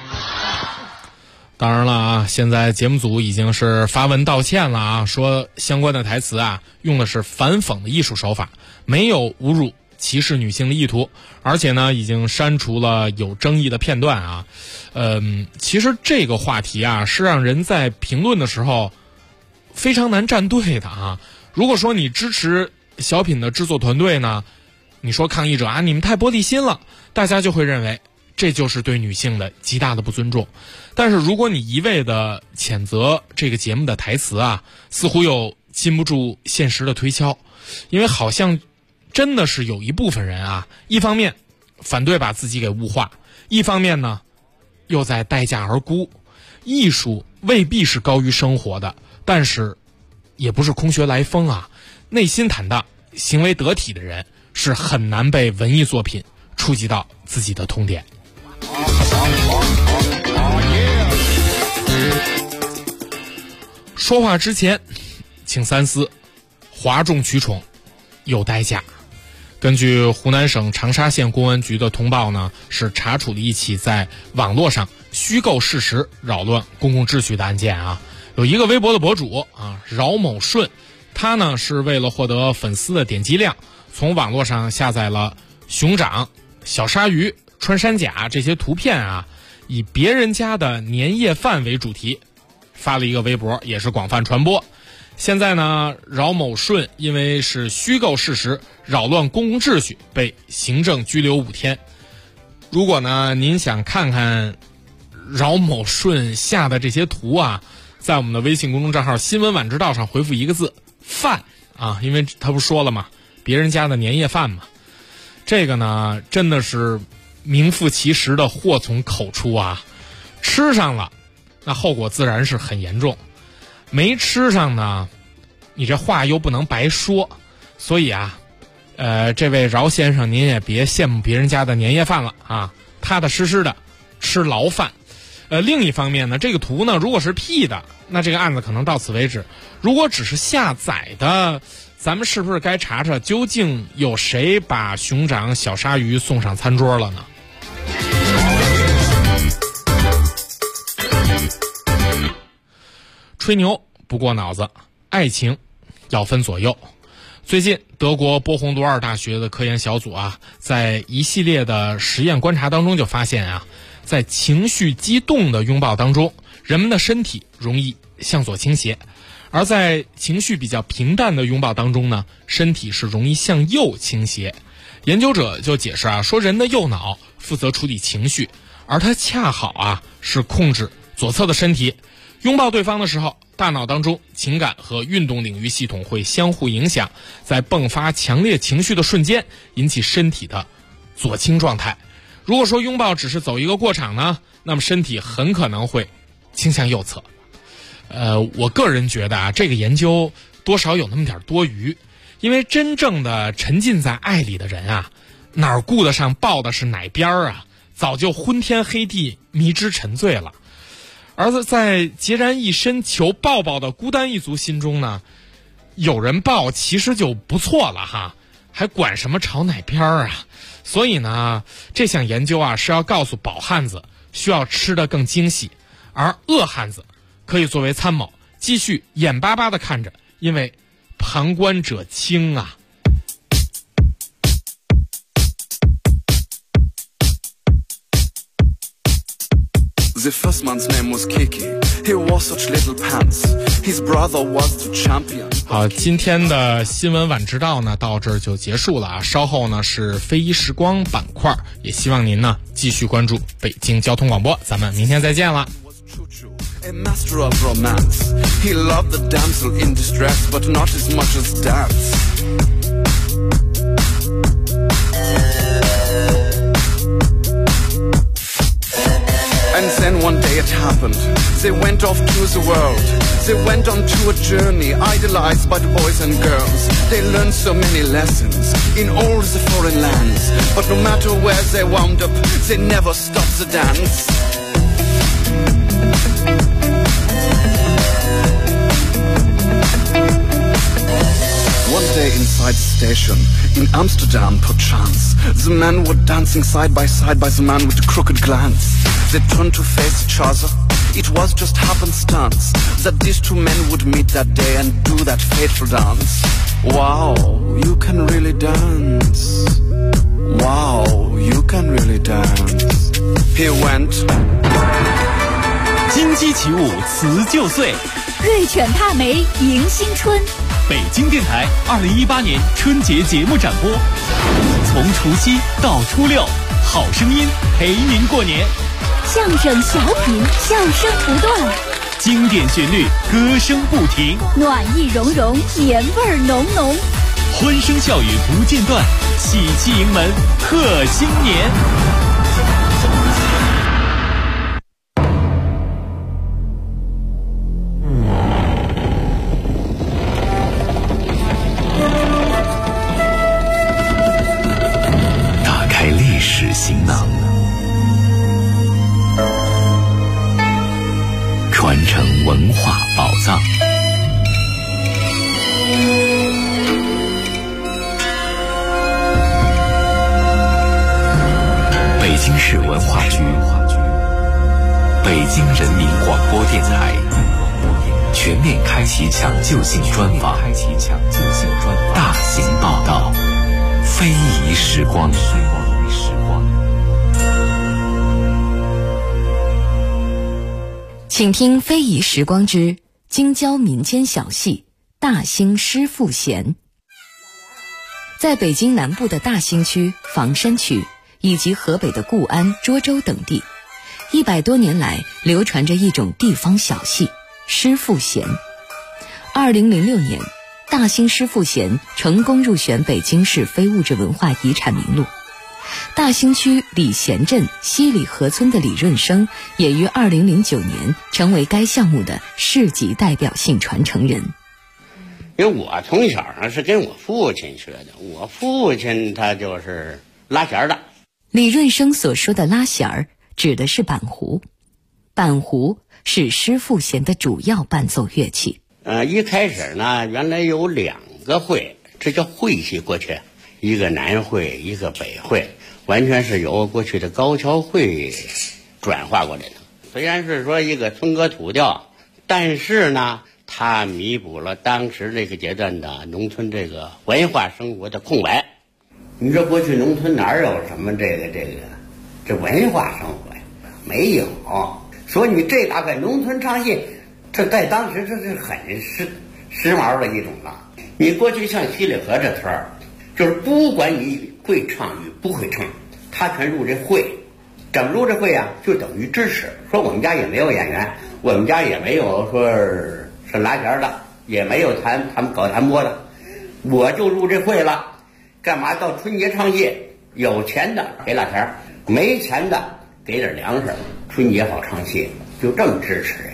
当然了现在节目组已经是发文道歉了说相关的台词用的是反讽的艺术手法，没有侮辱歧视女性的意图，而且呢已经删除了有争议的片段其实这个话题是让人在评论的时候非常难站队的如果说你支持小品的制作团队呢，你说抗议者你们太玻璃心了，大家就会认为这就是对女性的极大的不尊重。但是如果你一味的谴责这个节目的台词似乎又禁不住现实的推敲，因为好像真的是有一部分人一方面反对把自己给物化，一方面呢又在待价而沽。艺术未必是高于生活的，但是也不是空穴来风内心坦荡行为得体的人是很难被文艺作品触及到自己的痛点。说话之前请三思，哗众取宠有代价。根据湖南省长沙县公安局的通报呢，是查处了一起在网络上虚构事实扰乱公共秩序的案件有一个微博的博主饶某顺，他呢是为了获得粉丝的点击量，从网络上下载了熊掌、小鲨鱼、穿山甲这些图片以别人家的年夜饭为主题发了一个微博，也是广泛传播。现在呢，饶某顺因为是虚构事实扰乱公共秩序，被行政拘留5天。如果呢您想看看饶某顺下的这些图在我们的微信公众账号新闻晚知道上回复一个字饭因为他不说了嘛，别人家的年夜饭嘛，这个呢真的是名副其实的祸从口出吃上了那后果自然是很严重，没吃上呢你这话又不能白说，所以这位饶先生您也别羡慕别人家的年夜饭了踏踏实实的吃牢饭。 另一方面呢，这个图呢如果是 P 的，那这个案子可能到此为止；如果只是下载的，咱们是不是该查查究竟有谁把熊掌小鲨鱼送上餐桌了呢？吹牛不过脑子，爱情要分左右。最近德国波鸿多尔大学的科研小组在一系列的实验观察当中就发现在情绪激动的拥抱当中，人们的身体容易向左倾斜，而在情绪比较平淡的拥抱当中呢，身体是容易向右倾斜。研究者就解释说人的右脑负责处理情绪，而它恰好是控制左侧的身体。拥抱对方的时候，大脑当中情感和运动领域系统会相互影响，在迸发强烈情绪的瞬间引起身体的左倾状态。如果说拥抱只是走一个过场呢，那么身体很可能会倾向右侧。我个人觉得这个研究多少有那么点多余，因为真正的沉浸在爱里的人哪顾得上抱的是哪边早就昏天黑地迷之沉醉了。而在孑然一身求抱抱的孤单一族心中呢，有人抱其实就不错了还管什么朝哪边所以呢，这项研究是要告诉饱汉子需要吃得更精细，而饿汉子可以作为参谋，继续眼巴巴地看着，因为旁观者清 The first man's name was Kiki. He wore such little pants. His brother was the champion. 好，今天的新闻晚知道呢到这儿就结束了稍后呢是非遗时光板块，也希望您呢继续关注北京交通广播，咱们明天再见了。 A master of romance. He loved the damsel in distress, but not as much as dance. And then one day it happened. They went off to the world. They went on to a journey, idolized by the boys and girls. They learned so many lessons in all the foreign lands. But no matter where they wound up, they never stopped the dance. One day inside the station, in Amsterdam perchance, the men were dancing side by the man with the crooked glance. They turned to face each other. It was just happenstance that these two men would meet that day and do that fateful dance. Wow, you can really dance. Wow, you can really dance. He went. 金鸡起舞辞旧岁， 瑞犬帕梅迎新春。 北京电台2018年春节节目展播，从除夕到初六，好声音陪您过年。 相声小品，笑声不断； 经典旋律，歌声不停； 暖意融融，年味儿浓浓； 欢声笑语不间断，喜气迎门贺新年。 打开历史行囊，传承文化宝藏。北京市文化局、北京人民广播电台全面开启抢救性专访，大型报道，非遗时光。 请听非遗时光之京郊民间小戏大兴诗赋弦。在北京南部的大兴区、房山区以及河北的固安、涿州等地，100多年来流传着一种地方小戏诗赋弦。2006年，大兴诗赋弦成功入选北京市非物质文化遗产名录。大兴区李贤镇西里河村的李润生也于2009年成为该项目的市级代表性传承人。 因为我从小是跟我父亲学的，我父亲他就是拉弦的。 李润生所说的拉弦儿指的是板胡。 板胡是施富贤的主要伴奏乐器。 一开始呢，原来有2个会，这叫会系，过去一个南会，一个北会，完全是由过去的高跷会转化过来的。虽然是说一个村歌土调，但是呢，它弥补了当时这个阶段的农村这个文化生活的空白。你说过去农村哪有什么这文化生活呀？没有。说你这大块农村唱戏，这在当时这是很时髦的一种了。你过去像西里河这村儿，就是不管你会唱与不会唱，他全入这会。怎么入这会啊？就等于支持。说我们家也没有演员，我们家也没有说是拿钱的，也没有搞弹拨的，我就入这会了。干嘛？到春节唱戏，有钱的给俩钱，没钱的给点粮食，春节好唱戏，就这么支持。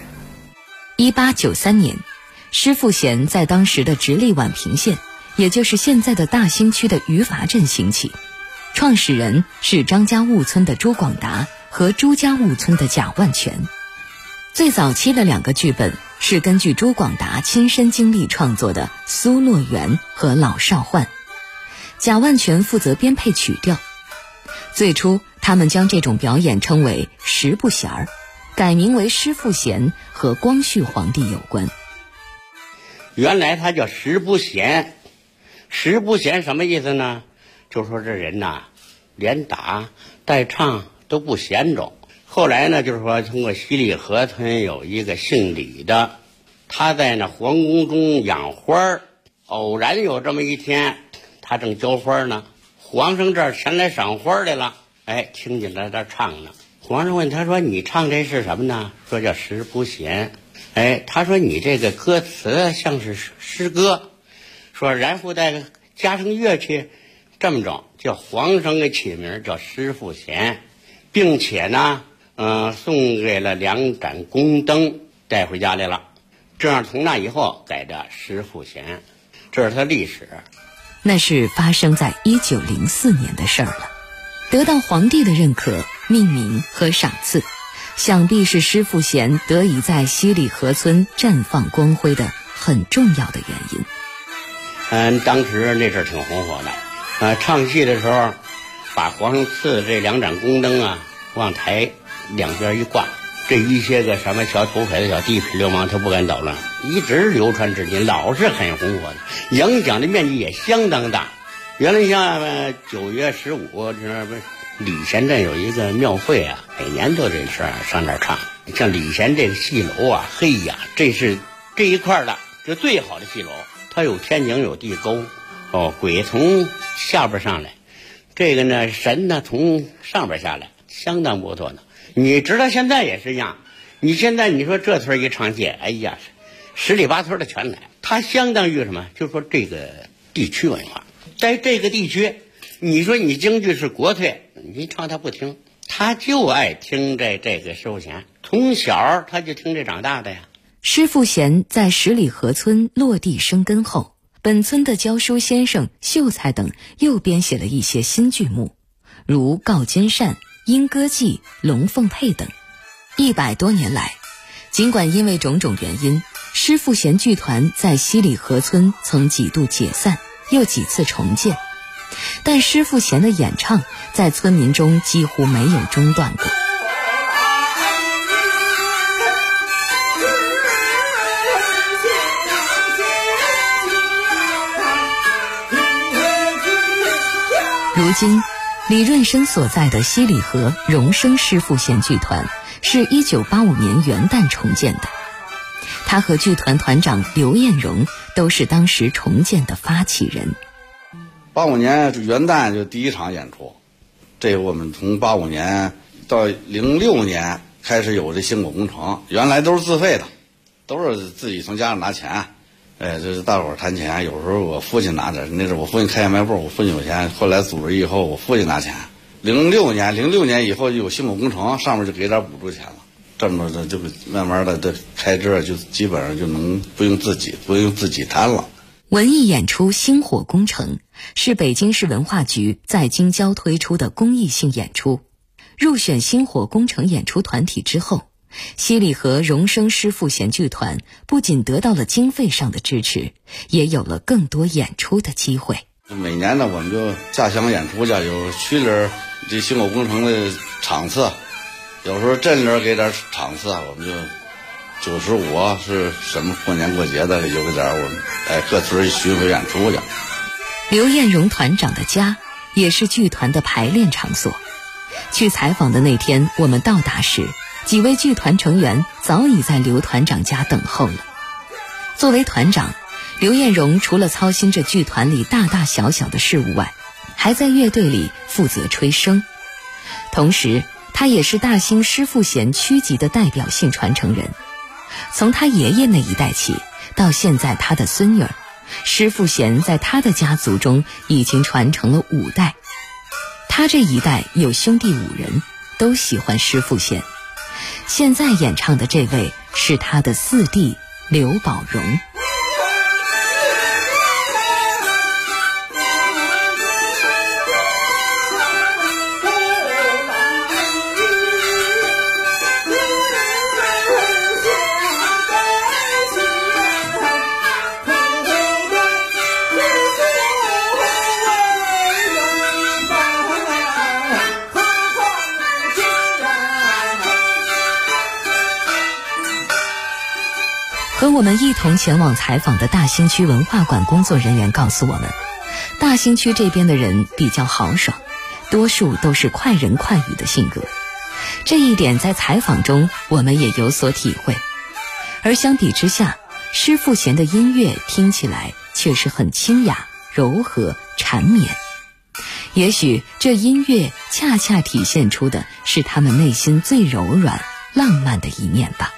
1893年，施富贤在当时的直隶宛平县，也就是现在的大兴区的余法镇兴起，创始人是张家坞村的朱广达和朱家坞村的贾万全。最早期的2个剧本是根据朱广达亲身经历创作的《苏洛园》和《老少换》，贾万全负责编配曲调。最初他们将这种表演称为十不弦儿，改名为施富贤，和光绪皇帝有关。 原来他叫十不弦，十不弦什么意思呢？就说这人呐，连打带唱都不闲着。后来呢，就是说通过西里河村有一个姓李的，他在那皇宫中养花儿，偶然有这么一天，他正浇花呢，皇上这儿前来赏花来了，听见他这唱呢。皇上问他说：“你唱这是什么呢？”说叫十不弦。他说：“你这个歌词像是诗歌。”说然后再加上乐器，这么着叫皇上给起名叫施富贤，并且呢，送给了2盏宫灯带回家来了。这样从那以后改的施富贤，这是他历史。 那是发生在1904年的事儿了。得到皇帝的认可、命名和赏赐，想必是施富贤得以在西里河村绽放光辉的很重要的原因。 当时那阵儿挺红火的，唱戏的时候，把皇上赐的这2盏宫灯啊，往台两边一挂，这一些个什么小土匪的小地痞流氓他不敢捣乱，一直流传至今，老是很红火的，影响的面积也相当大。原来像9月15这不是礼贤镇有一个庙会啊，每年都这事上那儿唱。像礼贤这个戏楼啊，嘿呀，这是这一块的就最好的戏楼，它有天井有地沟，鬼从下边上来，这个呢神呢从上边下来，相当不错的。你直到现在也是一样，你现在你说这村一唱戏，哎呀，十里八村的全来，它相当于什么？就说这个地区文化，在这个地区，你说你京剧是国粹，你唱他不听，他就爱听这个施富贤，从小他就听这长大的呀。 施富贤在十里河村落地生根后，本村的教书先生秀才等又编写了一些新剧目，如《告金扇》《莺歌记》《龙凤配》等。100多年来，尽管因为种种原因，施富贤剧团在西里河村曾几度解散，又几次重建，但施富贤的演唱在村民中几乎没有中断过。如今李润生所在的西里河荣生施富贤剧团是1985年元旦重建的，他和剧团团长刘彦荣都是当时重建的发起人。 85年元旦就第一场演出，这我们从85年到06年开始有这兴果工程，原来都是自费的，都是自己从家里拿钱，这是大伙儿谈钱，有时候我父亲拿点，那是我父亲开小卖部，我父亲有钱，后来组织以后我父亲拿钱。06年以后有兴果工程，上面就给点补助钱了，这么的就慢慢的这开支就基本上就能不用自己摊了。 文艺演出星火工程是北京市文化局在京郊推出的公益性演出。入选星火工程演出团体之后， 西里河荣升施富贤剧团不仅得到了经费上的支持，也有了更多演出的机会。 每年呢，我们就下乡演出去，有区里这兴国工程的场次，有时候镇里给点场次，我们就95是什么过年过节的，有点我们各村巡回演出去。 刘彦荣团长的家也是剧团的排练场所。去采访的那天，我们到达时，几位剧团成员早已在刘团长家等候了。作为团长，刘彦荣除了操心着剧团里大大小小的事务外，还在乐队里负责吹笙。同时，他也是大兴施富贤区级的代表性传承人。从他爷爷那一代起，到现在他的孙女儿，施富贤在他的家族中已经传承了5代。他这一代有兄弟5人，都喜欢施富贤。现在演唱的这位是他的4弟刘宝荣。和我们一同前往采访的大兴区文化馆工作人员告诉我们，大兴区这边的人比较豪爽，多数都是快人快语的性格。这一点在采访中我们也有所体会。而相比之下，施富贤的音乐听起来却是很清雅、柔和、缠绵。也许这音乐恰恰体现出的是他们内心最柔软、浪漫的一面吧。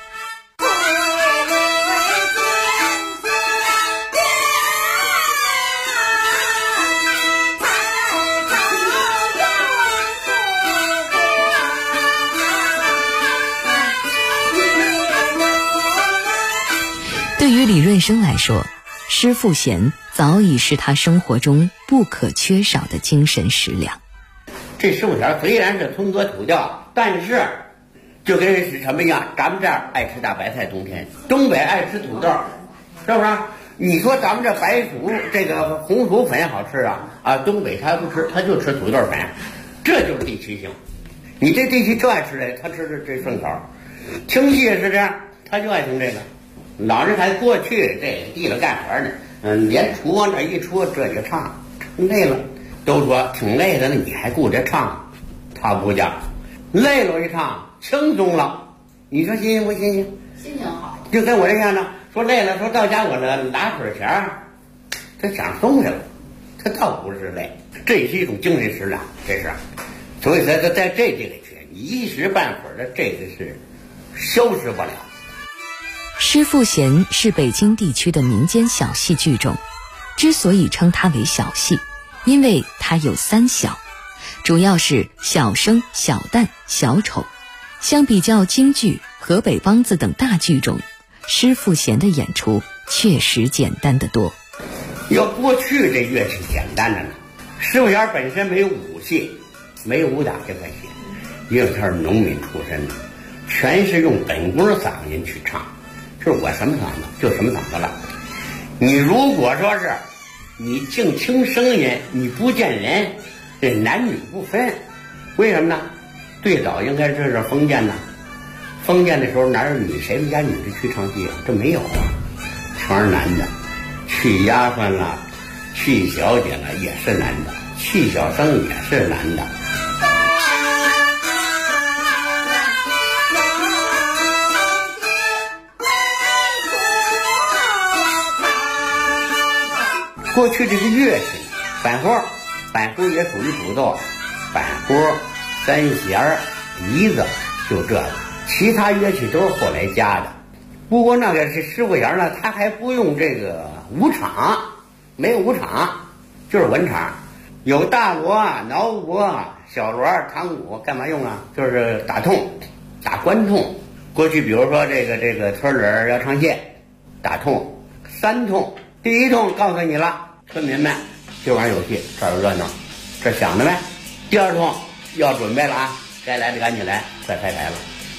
对于李润生来说，施富贤早已是他生活中不可缺少的精神食粮。 这施富贤虽然是通歌土调，但是就跟是什么样，咱们这儿爱吃大白菜，冬天东北爱吃土豆，是不是？你说咱们这白薯这个红薯粉好吃啊，东北他不吃，他就吃土豆粉，这就是地区性。你这地区就爱吃这，他吃这顺口。听戏也是这样，他就爱听这个。老人还过去这地里干活呢，连厨往那一出，这就唱累了，都说挺累的，那你还顾着唱？他不讲，累了一唱轻松了。你说新鲜不新鲜？ 心情好， 就跟我这样的，说累了，说到家我呢拿水钱，他想松下了，他倒不是累，这是一种精神食粮，这是。所以在这里去，你一时半会儿的这个是消失不了。 施富贤是北京地区的民间小戏剧种，之所以称它为小戏，因为它有3小，主要是小生、小旦、小丑。相比较京剧、河北梆子等大剧种，施富贤的演出确实简单得多。 要过去这乐器简单的呢，施富贤本身没有武戏，没有武打这块戏，因为他是农民出身的，全是用本宫嗓音去唱。就是我什么嗓子就什么嗓子了。你如果说是你净听声音，你不见人，这男女不分，为什么呢？最早应该这是封建呢，封建的时候哪有谁们家女的去唱戏啊？这没有啊，全是男的。去丫鬟了，去小姐了也是男的，去小生也是男的。过去这个乐器，板胡也属于土豆，板胡、三弦、笛子，就这个，其他乐器都是后来加的。不过那个是施富贤呢，他还不用这个武场，没有武场，就是文场，有大锣、挠锣、小锣、堂鼓，干嘛用啊？就是打痛、打关痛。过去比如说这个村里要唱戏，打痛3痛，第1痛告诉你了。村民们，今晚有戏，这儿有热闹，这想着呗。第2通要准备了啊，该来的赶紧来，快开台了。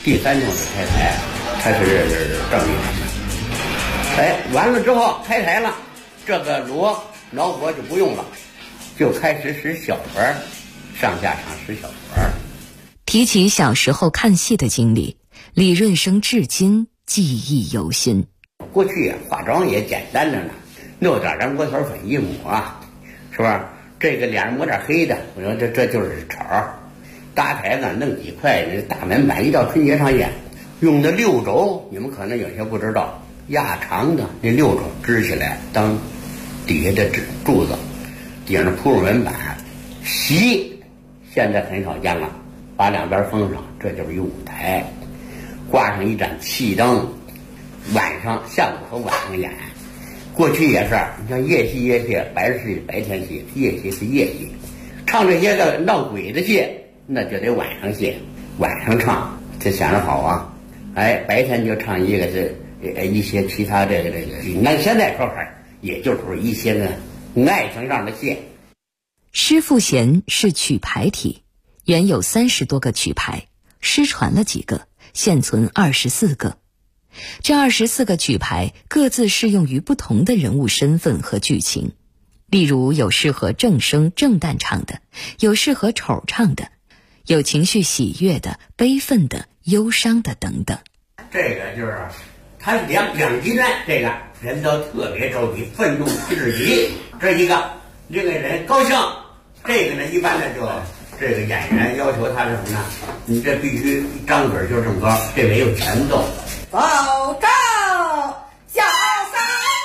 第3通是开台，开始正义他们。完了之后开台了，这个老婆就不用了，就开始使小活，上下场使小活。 提起小时候看戏的经历，李润生至今记忆犹新。 过去化妆也简单着呢，弄点人锅头粉一抹，是吧？这个脸上抹点黑的，我说这就是丑。搭台子弄几块那大门板，一到春节上演，用的6轴，你们可能有些不知道，压长的那6轴支起来当底下的柱子，顶上铺入门板。席现在很少见了，把两边封上，这就是一舞台，挂上一盏气灯，晚上下午和晚上演。过去也是，你像夜戏，白日戏白天戏，夜戏是夜戏。唱这些个闹鬼的戏，那就得晚上戏，晚上唱，这想着好啊。白天就唱一个一些其他这个，那现在说法，也就是一些呢爱情上的戏。 施富贤是曲牌体，原有30多个曲牌，失传了几个，现存24个。这24个曲牌各自适用于不同的人物身份和剧情，例如有适合正声正旦唱的，有适合丑唱的，有情绪喜悦的、悲愤的、忧伤的等等。 这个就是他两极端，这个人都特别着急，愤怒至极，这一个这个人高兴，这个呢一般的就这个演员要求他是什么呢？你这必须一张嘴就这么高，这没有前奏。 走正小三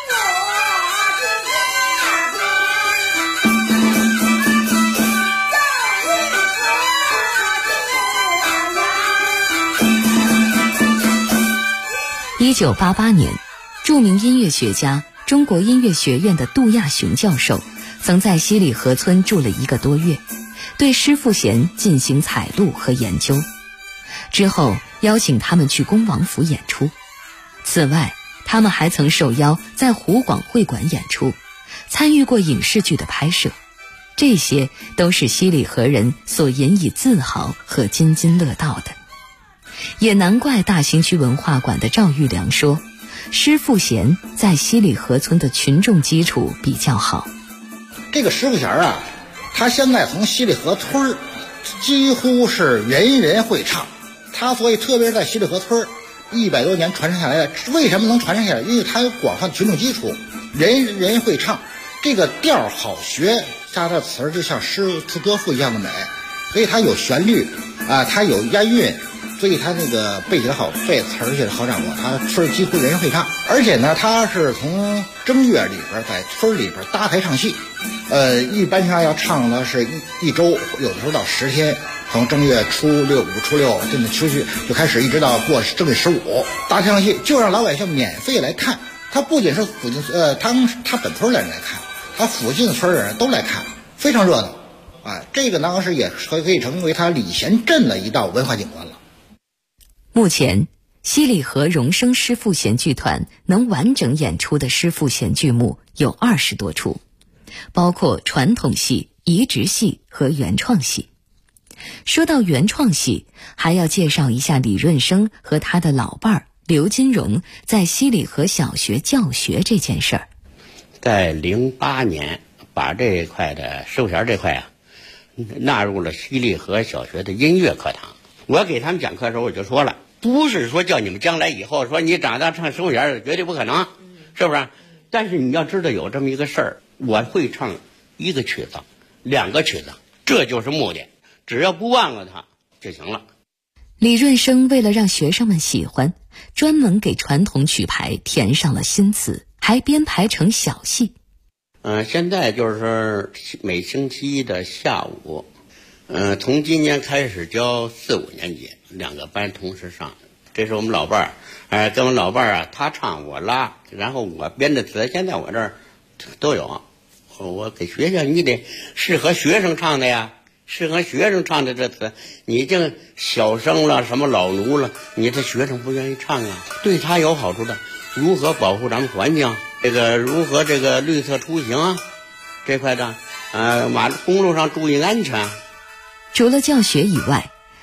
1988年，著名音乐学家、中国音乐学院的杜亚雄教授曾在西里河村住了1个多月，对施富贤进行采录和研究。之后邀请他们去恭王府演出。此外，他们还曾受邀在湖广会馆演出，参与过影视剧的拍摄。这些都是西里河人所引以自豪和津津乐道的。也难怪大兴区文化馆的赵玉良说，施富贤在西里河村的群众基础比较好。 这个施富贤啊，他现在从西里河村几乎是人人会唱。他所以特别是在西里河村100多年传承下来的，为什么能传承下来？因为他有广泛的群众基础，人人会唱，这个调好学，加上词儿就像诗词歌赋一样的美，所以它有旋律啊，它有押韵，所以他那个背起来好，背词儿也好掌握，他村几乎人人会唱。而且呢，他是从正月里边在村里边搭台唱戏，一般情况下要唱的是一周，有的时候到10天。从正月初6、初6进的秋去就开始，一直到过正月15，搭台唱戏就让老百姓免费来看。他不仅是附近他本村的人来看，他附近村的人都来看，非常热闹。这个当时也可以成为他礼贤镇的一道文化景观了。 目前，西里河荣升施富贤剧团能完整演出的施富贤剧目有20多出，包括传统戏、移植戏和原创戏。说到原创戏，还要介绍一下李润生和他的老伴儿刘金荣在西里河小学教学这件事儿。 在08年把这一块的施富贤这块纳入了西里河小学的音乐课堂。我给他们讲课的时候我就说了，不是说叫你们将来以后说你长大唱施富贤绝对不可能，是不是？但是你要知道有这么一个事儿，我会唱1个曲子、2个曲子，这就是目的。只要不忘了它就行了。 李润生为了让学生们喜欢，专门给传统曲牌填上了新词，还编排成小戏。 现在就是每星期一的下午，从今年开始教4、5年级2个班同时上。这是我们老伴儿，跟我老伴儿他唱我拉，然后我编的词，现在我这儿都有。我给学校，你得适合学生唱的呀。适合学生唱的这词，你这小生了什么老奴了，你这学生不愿意唱啊，对他有好处的。如何保护咱们环境，这个如何这个绿色出行啊，这块的公路上注意安全。 除了教学以外，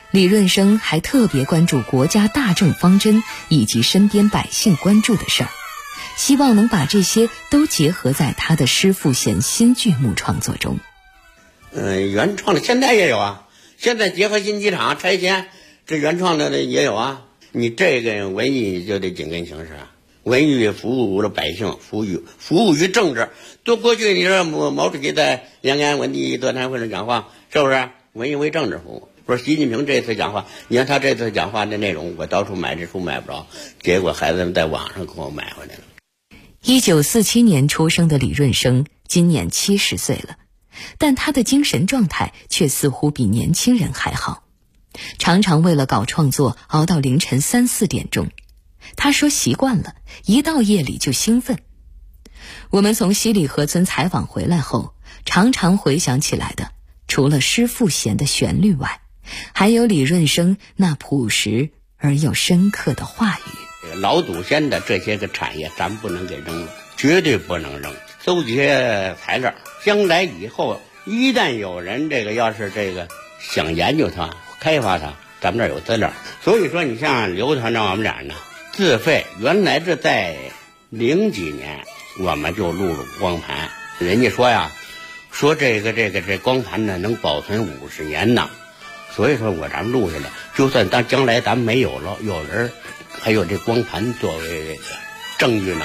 李润生还特别关注国家大政方针以及身边百姓关注的事儿，希望能把这些都结合在他的诗赋闲新剧目创作中。 原创的现在也有啊，现在结合新机场拆迁，这原创的也有啊。你这个文艺就得紧跟形势啊，文艺服务了百姓，服务于政治。就过去你说毛主席在延安文艺座谈会上讲话，是不是文艺为政治服务？不是习近平这次讲话，你看他这次讲话的内容，我到处买这书买不着，结果孩子们在网上给我买回来了。 1947年出生的李润生今年70岁了，但他的精神状态却似乎比年轻人还好，常常为了搞创作熬到凌晨3、4点钟。他说习惯了，一到夜里就兴奋。我们从西里河村采访回来后，常常回想起来的，除了诗赋闲的旋律外，还有李润生那朴实而又深刻的话语。 老祖先的这些个产业咱不能给扔了，绝对不能扔，搜集材料，将来以后一旦有人要是想研究它开发它，咱们这儿有资料。所以说你像刘团长我们俩呢，自费原来这在00几年我们就录了光盘，人家说呀，说这光盘呢能保存50年呢，所以说咱们录下来，就算将来咱们没有了，有人还有这光盘作为证据呢。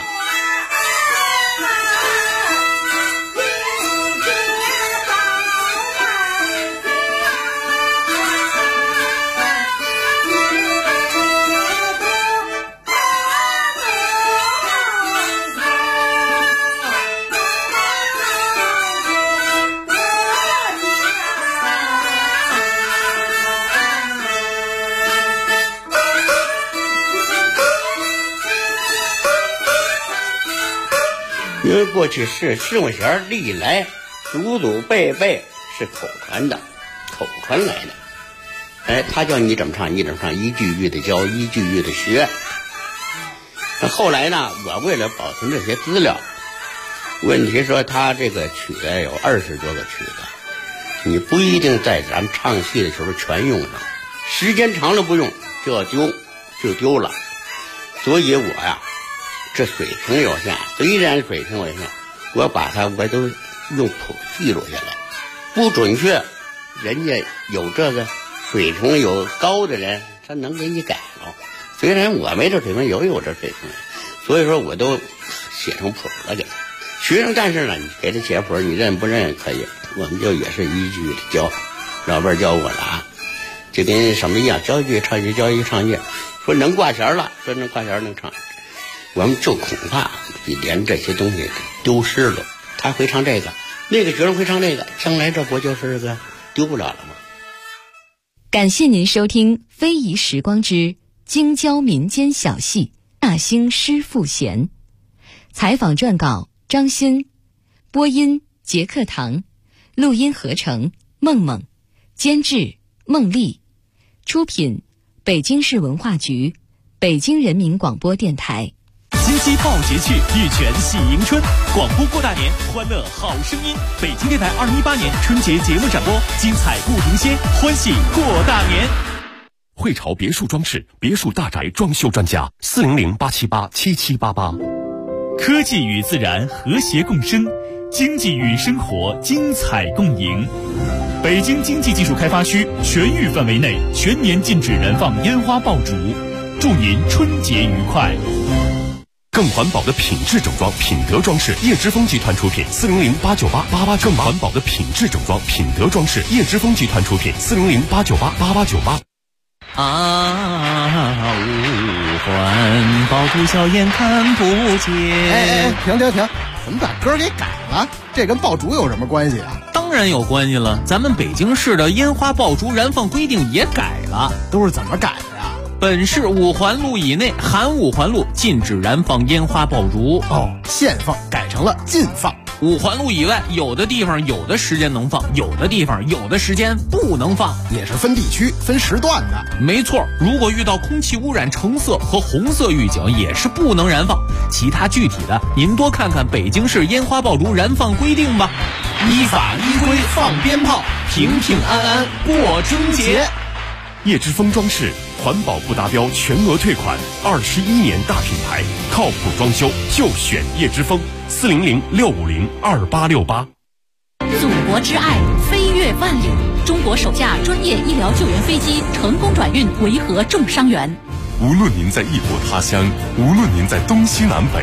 因为过去是圣贤历来祖祖辈辈是口传来的，他叫你怎么唱你怎么唱，一句一句的教，一句一句的学。后来呢，我为了保存这些资料，问题说他这个曲子有20多个曲子，你不一定在咱们唱戏的时候全用上，时间长了不用就要丢了。所以我呀，这水平有限，虽然水平有限，我都用谱记录下来，不准确，人家有这个水平有高的人，他能给你改了。虽然我没这水平，有这水平，所以说我都写成谱了给他学生。但是呢，你给他写谱，你认不认可以，我们就也是一句的教，老辈教我了，就跟什么一样，教一句唱一句，教一句唱一句，说能挂弦了，说能挂弦能唱。我们就恐怕连这些东西丢失了。他会唱这个，那个学生会唱这个，将来这不就是个丢不了了吗？ 感谢您收听《非遗时光之京郊民间小戏大兴诗赋闲》，采访撰稿张欣，播音杰克堂，录音合成梦梦，监制孟丽，出品北京市文化局、北京人民广播电台。 金鸡报节趣，玉泉喜迎春，广播过大年，欢乐好声音。北京电台2018年春节节目展播，精彩不停歇，欢喜过大年。 汇潮别墅装饰，别墅大宅装修专家，400-878-7788。 科技与自然和谐共生，经济与生活精彩共赢。北京经济技术开发区全域范围内全年禁止燃放烟花爆竹，祝您春节愉快。 更环保的品质整装，品德装饰，叶之峰集团出品，400-898-8898。更环保的品质整装，品德装饰，叶之峰集团出品，400-898-8898。 五环爆竹硝烟看不见。 停！怎么把歌给改了？这跟爆竹有什么关系啊？ 当然有关系了，咱们北京市的烟花爆竹燃放规定也改了。 都是怎么改的呀？ 本市5环路以内含5环路禁止燃放烟花爆竹。 限放改成了禁放。 5环路以外，有的地方有的时间能放，有的地方有的时间不能放， 也是分地区分时段的。 没错，如果遇到空气污染橙色和红色预警，也是不能燃放。其他具体的，您多看看北京市烟花爆竹燃放规定吧。 依法依规放鞭炮，平平安安过春节。 叶之峰装饰，环保不达标全额退款，21年大品牌，靠谱装修就选叶之峰，400-650-2868。 祖国之爱，飞越万里。中国首架专业医疗救援飞机成功转运维和重伤员。 无论您在异国他乡，无论您在东西南北，